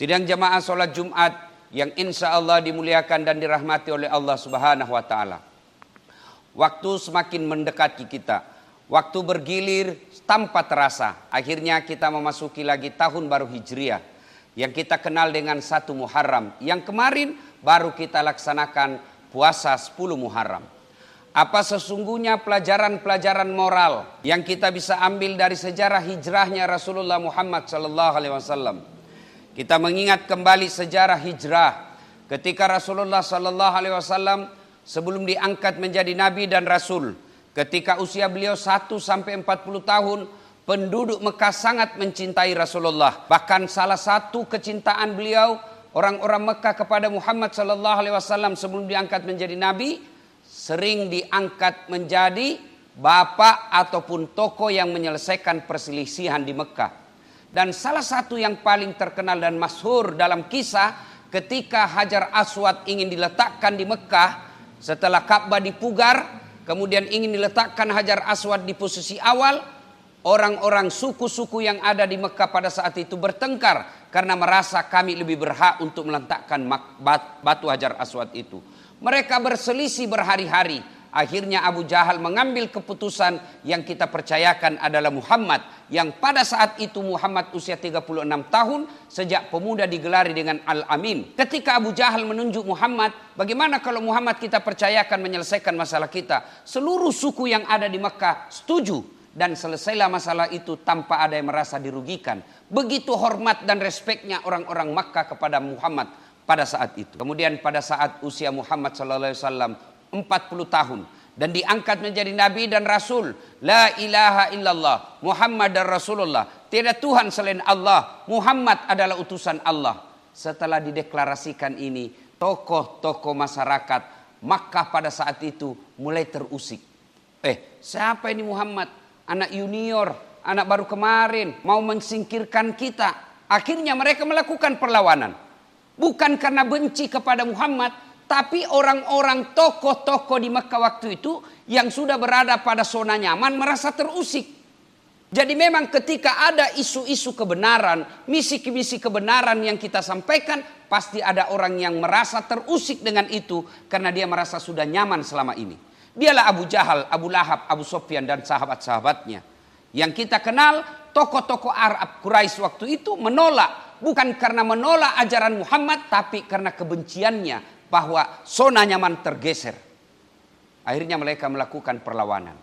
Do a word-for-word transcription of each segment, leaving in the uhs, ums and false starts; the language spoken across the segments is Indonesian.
Sidang jamaah sholat Jumat yang insya Allah dimuliakan dan dirahmati oleh Allah Subhanahu wa Ta'ala. Waktu semakin mendekati kita, waktu bergilir tanpa terasa. Akhirnya kita memasuki lagi tahun baru Hijriah yang kita kenal dengan satu Muharram. Yang kemarin baru kita laksanakan puasa sepuluh Muharram. Apa sesungguhnya pelajaran-pelajaran moral yang kita bisa ambil dari sejarah hijrahnya Rasulullah Muhammad sallallahu alaihi wasallam? Kita mengingat kembali sejarah hijrah ketika Rasulullah sallallahu alaihi wasallam sebelum diangkat menjadi nabi dan rasul. Ketika usia beliau satu sampai empat puluh tahun, penduduk Mekah sangat mencintai Rasulullah. Bahkan salah satu kecintaan beliau, orang-orang Mekah kepada Muhammad sallallahu alaihi wasallam sebelum diangkat menjadi nabi, sering diangkat menjadi bapak ataupun tokoh yang menyelesaikan perselisihan di Mekah. Dan salah satu yang paling terkenal dan masyhur dalam kisah ketika Hajar Aswad ingin diletakkan di Mekah setelah Ka'bah dipugar, kemudian ingin diletakkan Hajar Aswad di posisi awal, orang-orang suku-suku yang ada di Mekah pada saat itu bertengkar karena merasa kami lebih berhak untuk meletakkan batu Hajar Aswad itu. Mereka berselisih berhari-hari. Akhirnya Abu Jahal mengambil keputusan yang kita percayakan adalah Muhammad. Yang pada saat itu Muhammad usia tiga puluh enam tahun. Sejak pemuda digelari dengan Al-Amin. Ketika Abu Jahal menunjuk Muhammad, bagaimana kalau Muhammad kita percayakan menyelesaikan masalah kita? Seluruh suku yang ada di Mekah setuju. Dan selesailah masalah itu tanpa ada yang merasa dirugikan. Begitu hormat dan respeknya orang-orang Mekah kepada Muhammad pada saat itu. Kemudian pada saat usia Muhammad sallallahu alaihi wasallam empat puluh tahun dan diangkat menjadi nabi dan rasul. La ilaha illallah Muhammad dan Rasulullah. Tiada Tuhan selain Allah. Muhammad adalah utusan Allah. Setelah dideklarasikan ini, tokoh-tokoh masyarakat Makkah pada saat itu mulai terusik. Eh, siapa ini Muhammad? Anak junior, anak baru kemarin, mau mensingkirkan kita. Akhirnya mereka melakukan perlawanan. Bukan karena benci kepada Muhammad, tapi orang-orang tokoh-tokoh di Mekah waktu itu yang sudah berada pada zona nyaman merasa terusik. Jadi memang ketika ada isu-isu kebenaran, misi-misi kebenaran yang kita sampaikan, pasti ada orang yang merasa terusik dengan itu karena dia merasa sudah nyaman selama ini. Dialah Abu Jahal, Abu Lahab, Abu Sufyan dan sahabat-sahabatnya. Yang kita kenal tokoh-tokoh Arab Quraisy waktu itu menolak. Bukan karena menolak ajaran Muhammad, tapi karena kebenciannya bahwa zona nyaman tergeser. Akhirnya mereka melakukan perlawanan.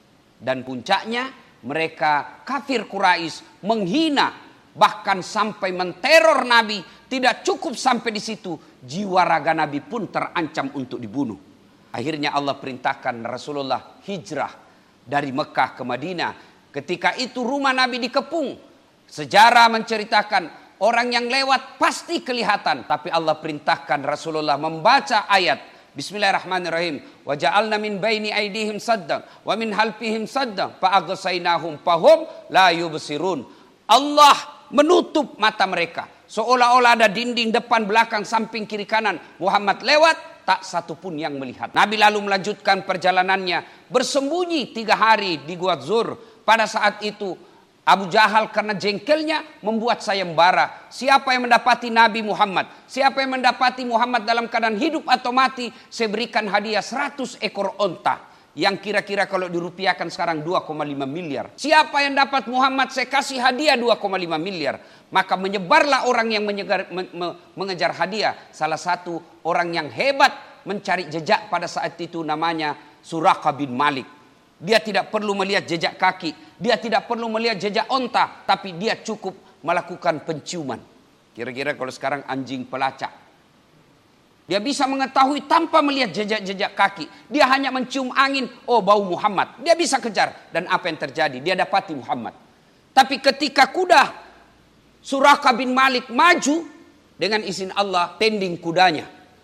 Dan puncaknya mereka kafir Quraisy menghina, bahkan sampai menteror Nabi. Tidak cukup sampai di situ, jiwa raga Nabi pun terancam untuk dibunuh. Akhirnya Allah perintahkan Rasulullah hijrah dari Mekah ke Madinah. Ketika itu rumah Nabi dikepung. Sejarah menceritakan orang yang lewat pasti kelihatan. Tapi Allah perintahkan Rasulullah membaca ayat. Bismillahirrahmanirrahim. Wa ja'alna min baini aydihim saddan. Wa min halfihim saddan. Fa'agsaynahum fahum la yubsirun. Allah menutup mata mereka. Seolah-olah ada dinding depan, belakang, samping, kiri, kanan. Muhammad lewat, tak satu pun yang melihat. Nabi lalu melanjutkan perjalanannya. Bersembunyi tiga hari di Gua Zur. Pada saat itu Abu Jahal karena jengkelnya membuat sayembara. Siapa yang mendapati Nabi Muhammad, siapa yang mendapati Muhammad dalam keadaan hidup atau mati, saya berikan hadiah seratus ekor onta. Yang kira-kira kalau dirupiahkan sekarang dua koma lima miliar. Siapa yang dapat Muhammad, saya kasih hadiah dua koma lima miliar. Maka menyebarlah orang yang menyegar, me, me, mengejar hadiah. Salah satu orang yang hebat mencari jejak pada saat itu namanya Suraqah bin Malik. Dia tidak perlu melihat jejak kaki. Dia tidak perlu melihat jejak onta. Tapi dia cukup melakukan penciuman. Kira-kira kalau sekarang anjing pelacak. Dia bisa mengetahui tanpa melihat jejak-jejak kaki. Dia hanya mencium angin. Oh, bau Muhammad. Dia bisa kejar. Dan apa yang terjadi? Dia dapati Muhammad. Tapi ketika kuda Suraqah bin Malik maju. Dengan izin Allah tending kudanya.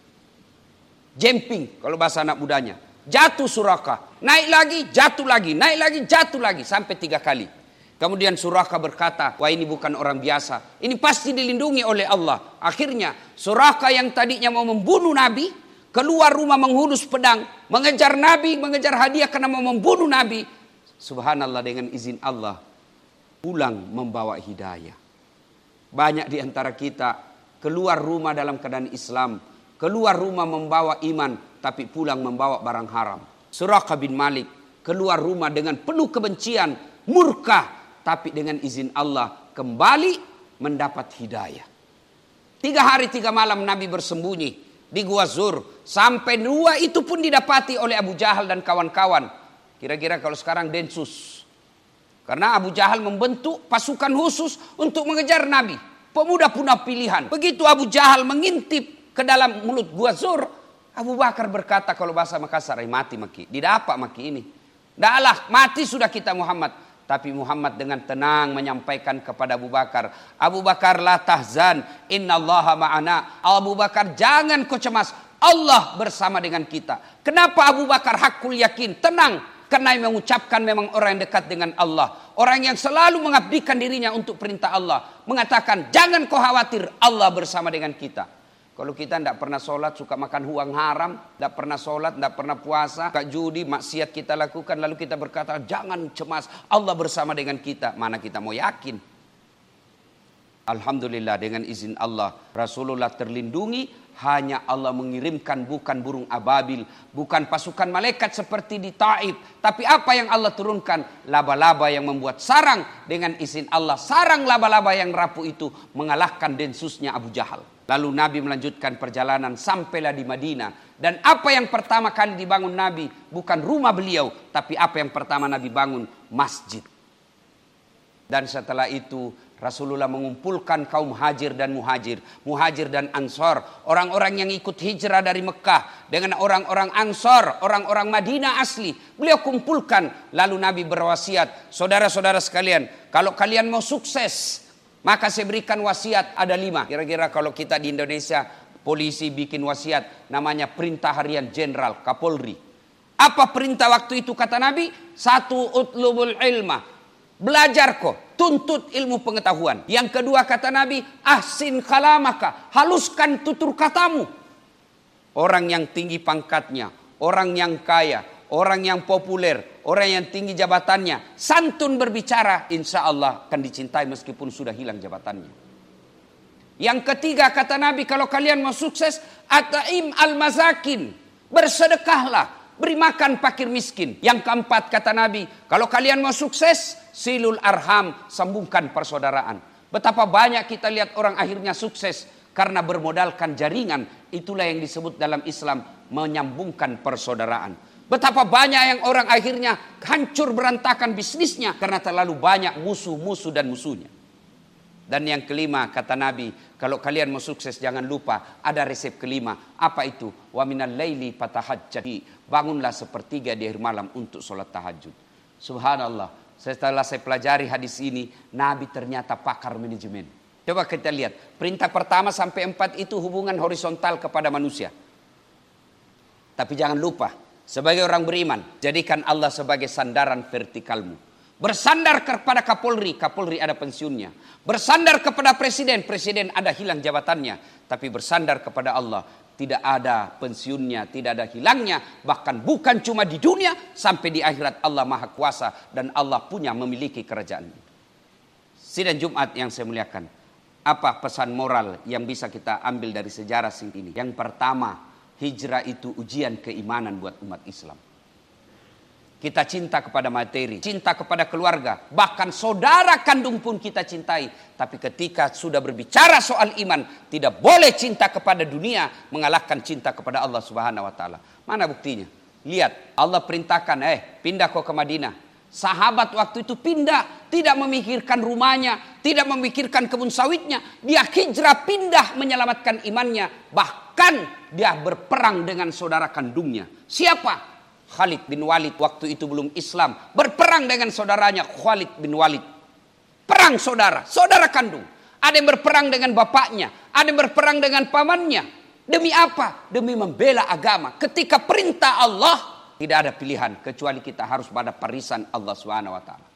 Jumping kalau bahasa anak mudanya. Jatuh Suraqah, naik lagi, jatuh lagi, naik lagi, jatuh lagi, sampai tiga kali. Kemudian Suraqah berkata, wah ini bukan orang biasa, ini pasti dilindungi oleh Allah. Akhirnya Suraqah yang tadinya mau membunuh Nabi, keluar rumah menghunus pedang, mengejar Nabi, mengejar hadiah karena mau membunuh Nabi. Subhanallah, dengan izin Allah, pulang membawa hidayah. Banyak di antara kita keluar rumah dalam keadaan Islam, keluar rumah membawa iman, tapi pulang membawa barang haram. Suraqah bin Malik keluar rumah dengan penuh kebencian, murka, tapi dengan izin Allah kembali mendapat hidayah. Tiga hari tiga malam Nabi bersembunyi di Gua Zur, sampai dua itu pun didapati oleh Abu Jahal dan kawan-kawan. Kira-kira kalau sekarang Densus. Karena Abu Jahal membentuk pasukan khusus untuk mengejar Nabi. Pemuda punah pilihan. Begitu Abu Jahal mengintip ke dalam mulut Gua Zur, Abu Bakar berkata kalau bahasa Makassar, mati maki. Tidak apa maki ini. Dahlah, mati sudah kita Muhammad. Tapi Muhammad dengan tenang menyampaikan kepada Abu Bakar, Abu Bakar la tahzan, innallaha ma'ana. Abu Bakar jangan kau cemas, Allah bersama dengan kita. Kenapa Abu Bakar hakul yakin, tenang? Karena yang mengucapkan memang orang yang dekat dengan Allah. Orang yang selalu mengabdikan dirinya untuk perintah Allah. Mengatakan jangan kau khawatir, Allah bersama dengan kita. Kalau kita tidak pernah sholat, suka makan uang haram, tidak pernah sholat, tidak pernah puasa, suka judi, maksiat kita lakukan, lalu kita berkata, jangan cemas, Allah bersama dengan kita. Mana kita mau yakin? Alhamdulillah dengan izin Allah, Rasulullah terlindungi, hanya Allah mengirimkan bukan burung ababil, bukan pasukan malaikat seperti di Taif. Tapi apa yang Allah turunkan? Laba-laba yang membuat sarang dengan izin Allah. Sarang laba-laba yang rapuh itu mengalahkan densusnya Abu Jahal. Lalu Nabi melanjutkan perjalanan sampailah di Madinah. Dan apa yang pertama kali dibangun Nabi bukan rumah beliau, tapi apa yang pertama Nabi bangun? Masjid. Dan setelah itu Rasulullah mengumpulkan kaum hajir dan muhajir, muhajir dan ansor, orang-orang yang ikut hijrah dari Mekah dengan orang-orang ansor, orang-orang Madinah asli. Beliau kumpulkan, lalu Nabi berwasiat, saudara-saudara sekalian, kalau kalian mau sukses, maka saya berikan wasiat ada lima. Kira-kira kalau kita di Indonesia, polisi bikin wasiat, namanya perintah harian jenderal, Kapolri. Apa perintah waktu itu kata Nabi? Satu, utlubul ilma. Belajar kok, tuntut ilmu pengetahuan. Yang kedua kata Nabi, ahsin kalamaka, haluskan tutur katamu. Orang yang tinggi pangkatnya, orang yang kaya, orang yang populer, orang yang tinggi jabatannya, santun berbicara, insya Allah akan dicintai meskipun sudah hilang jabatannya. Yang ketiga kata Nabi, kalau kalian mau sukses, ata'im al-mazakin, bersedekahlah, beri makan fakir miskin. Yang keempat kata Nabi, kalau kalian mau sukses, silul arham, sambungkan persaudaraan. Betapa banyak kita lihat orang akhirnya sukses karena bermodalkan jaringan. Itulah yang disebut dalam Islam menyambungkan persaudaraan. Betapa banyak yang orang akhirnya hancur berantakan bisnisnya karena terlalu banyak musuh-musuh dan musuhnya. Dan yang kelima kata Nabi, kalau kalian mau sukses jangan lupa ada resep kelima. Apa itu? Wa minal laili fatahajjad. Bangunlah sepertiga di akhir malam untuk sholat tahajud. Subhanallah. Setelah saya pelajari hadis ini, Nabi ternyata pakar manajemen. Coba kita lihat. Perintah pertama sampai empat itu hubungan horizontal kepada manusia. Tapi jangan lupa, sebagai orang beriman, jadikan Allah sebagai sandaran vertikalmu. Bersandar kepada Kapolri, Kapolri ada pensiunnya. Bersandar kepada Presiden, Presiden ada hilang jabatannya. Tapi bersandar kepada Allah, tidak ada pensiunnya, tidak ada hilangnya. Bahkan bukan cuma di dunia, sampai di akhirat Allah Maha Kuasa. Dan Allah punya memiliki kerajaan. Sidang Jumat yang saya muliakan. Apa pesan moral yang bisa kita ambil dari sejarah sing ini? Yang pertama, hijrah itu ujian keimanan buat umat Islam. Kita cinta kepada materi, cinta kepada keluarga, bahkan saudara kandung pun kita cintai. Tapi ketika sudah berbicara soal iman, tidak boleh cinta kepada dunia mengalahkan cinta kepada Allah Subhanahu wa taala. Mana buktinya? Lihat, Allah perintahkan, eh pindah kau ke Madinah. Sahabat waktu itu pindah, tidak memikirkan rumahnya, tidak memikirkan kebun sawitnya. Dia hijrah pindah menyelamatkan imannya. Bahkan dia berperang dengan saudara kandungnya. Siapa? Khalid bin Walid waktu itu belum Islam. Berperang dengan saudaranya Khalid bin Walid. Perang saudara, saudara kandung. Ada yang berperang dengan bapaknya, ada yang berperang dengan pamannya. Demi apa? Demi membela agama. Ketika perintah Allah, tidak ada pilihan kecuali kita harus pada barisan Allah Subhanahu wa taala.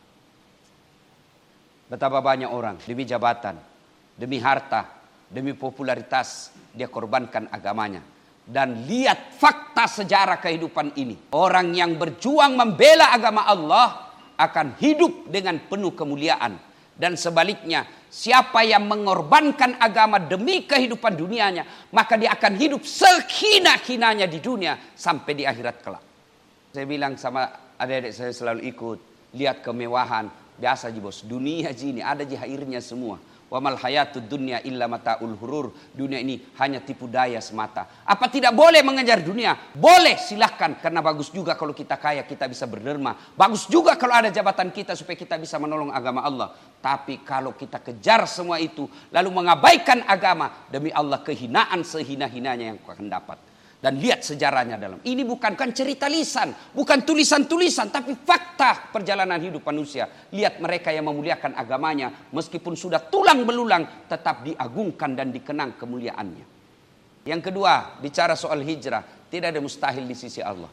Betapa banyak orang demi jabatan, demi harta, demi popularitas dia korbankan agamanya. Dan lihat fakta sejarah kehidupan ini. Orang yang berjuang membela agama Allah akan hidup dengan penuh kemuliaan. Dan sebaliknya, siapa yang mengorbankan agama demi kehidupan dunianya, maka dia akan hidup sehina-hinanya di dunia sampai di akhirat kelak. Saya bilang sama adik-adik saya selalu ikut, lihat kemewahan, biasa ji bos, dunia ji ini ada ji airnya semua. Wa mal hayatud dunya illa mataul hurur. Dunia ini hanya tipu daya semata. Apa tidak boleh mengejar dunia? Boleh, silahkan. Karena bagus juga kalau kita kaya, kita bisa berderma. Bagus juga kalau ada jabatan kita supaya kita bisa menolong agama Allah. Tapi kalau kita kejar semua itu, lalu mengabaikan agama, demi Allah kehinaan sehina-hinanya yang kau akan dapat. Dan lihat sejarahnya dalam. Ini bukan, bukan cerita lisan, bukan tulisan-tulisan, tapi fakta perjalanan hidup manusia. Lihat mereka yang memuliakan agamanya, meskipun sudah tulang belulang, tetap diagungkan dan dikenang kemuliaannya. Yang kedua, bicara soal hijrah, tidak ada mustahil di sisi Allah.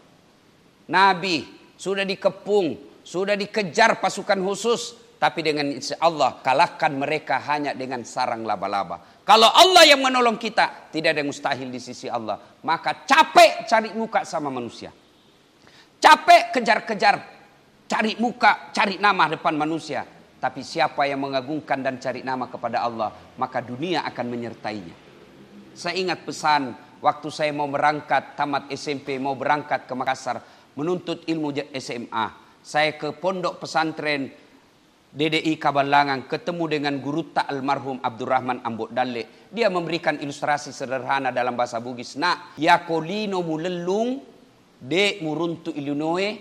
Nabi sudah dikepung, sudah dikejar pasukan khusus, tapi dengan insya Allah kalahkan mereka hanya dengan sarang laba-laba. Kalau Allah yang menolong kita, tidak ada yang mustahil di sisi Allah. Maka capek cari muka sama manusia. Capek kejar-kejar, cari muka, cari nama depan manusia. Tapi siapa yang mengagungkan dan cari nama kepada Allah, maka dunia akan menyertainya. Saya ingat pesan waktu saya mau berangkat, tamat S M P, mau berangkat ke Makassar, menuntut ilmu S M A. Saya ke pondok pesantren D D I Kabalangan, ketemu dengan guru tak almarhum Abdurrahman Ambok Dalle. Dia memberikan ilustrasi sederhana dalam bahasa Bugis. Nak, ya kolino mulelung de muruntu Illinois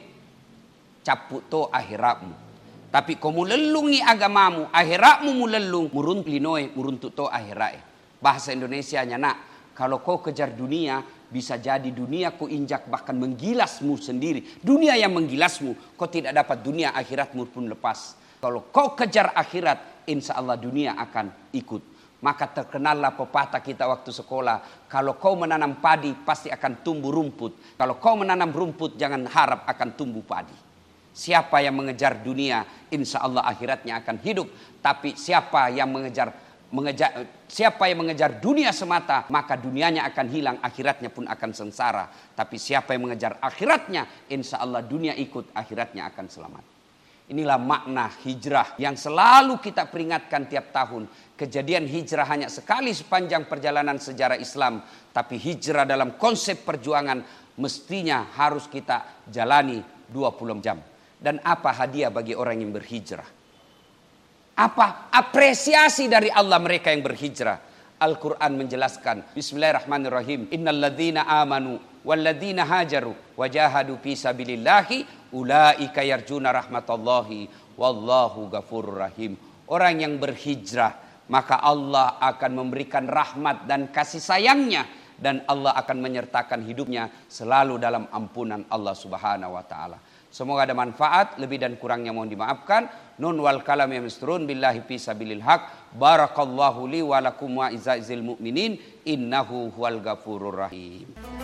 caput to akhiratmu. Tapi kau mulelungi agamamu, akhiratmu mulelung muruntu Illinois muruntu to akhirat. Bahasa Indonesianya, nak, kalau kau kejar dunia, bisa jadi dunia kau injak bahkan menggilasmu sendiri. Dunia yang menggilasmu, kau tidak dapat dunia, akhiratmu pun lepas. Kalau kau kejar akhirat, insya Allah dunia akan ikut. Maka terkenallah pepatah kita waktu sekolah. Kalau kau menanam padi, pasti akan tumbuh rumput. Kalau kau menanam rumput, jangan harap akan tumbuh padi. Siapa yang mengejar dunia, insya Allah akhiratnya akan hidup. Tapi siapa yang mengejar, mengejar, siapa yang mengejar dunia semata, maka dunianya akan hilang, akhiratnya pun akan sengsara. Tapi siapa yang mengejar akhiratnya, insya Allah dunia ikut, akhiratnya akan selamat. Inilah makna hijrah yang selalu kita peringatkan tiap tahun. Kejadian hijrah hanya sekali sepanjang perjalanan sejarah Islam. Tapi hijrah dalam konsep perjuangan mestinya harus kita jalani dua puluh jam. Dan apa hadiah bagi orang yang berhijrah? Apa apresiasi dari Allah mereka yang berhijrah? Al-Quran menjelaskan. Bismillahirrahmanirrahim. Innal ladzina amanu walladzina hajaru wajahadu fi sabilillahi ulaika yarjuna rahmatallahi wallahu ghafurur rahim. Orang yang berhijrah, maka Allah akan memberikan rahmat dan kasih sayangnya, dan Allah akan menyertakan hidupnya selalu dalam ampunan Allah Subhanahu wa taala. Semoga ada manfaat, lebih dan kurangnya mohon dimaafkan. Nun wal kalam yamsturun billahi fi sabilil haq. Barakallahu li wa lakum wa izza'il mu'minin innahu huwal ghafurur rahim.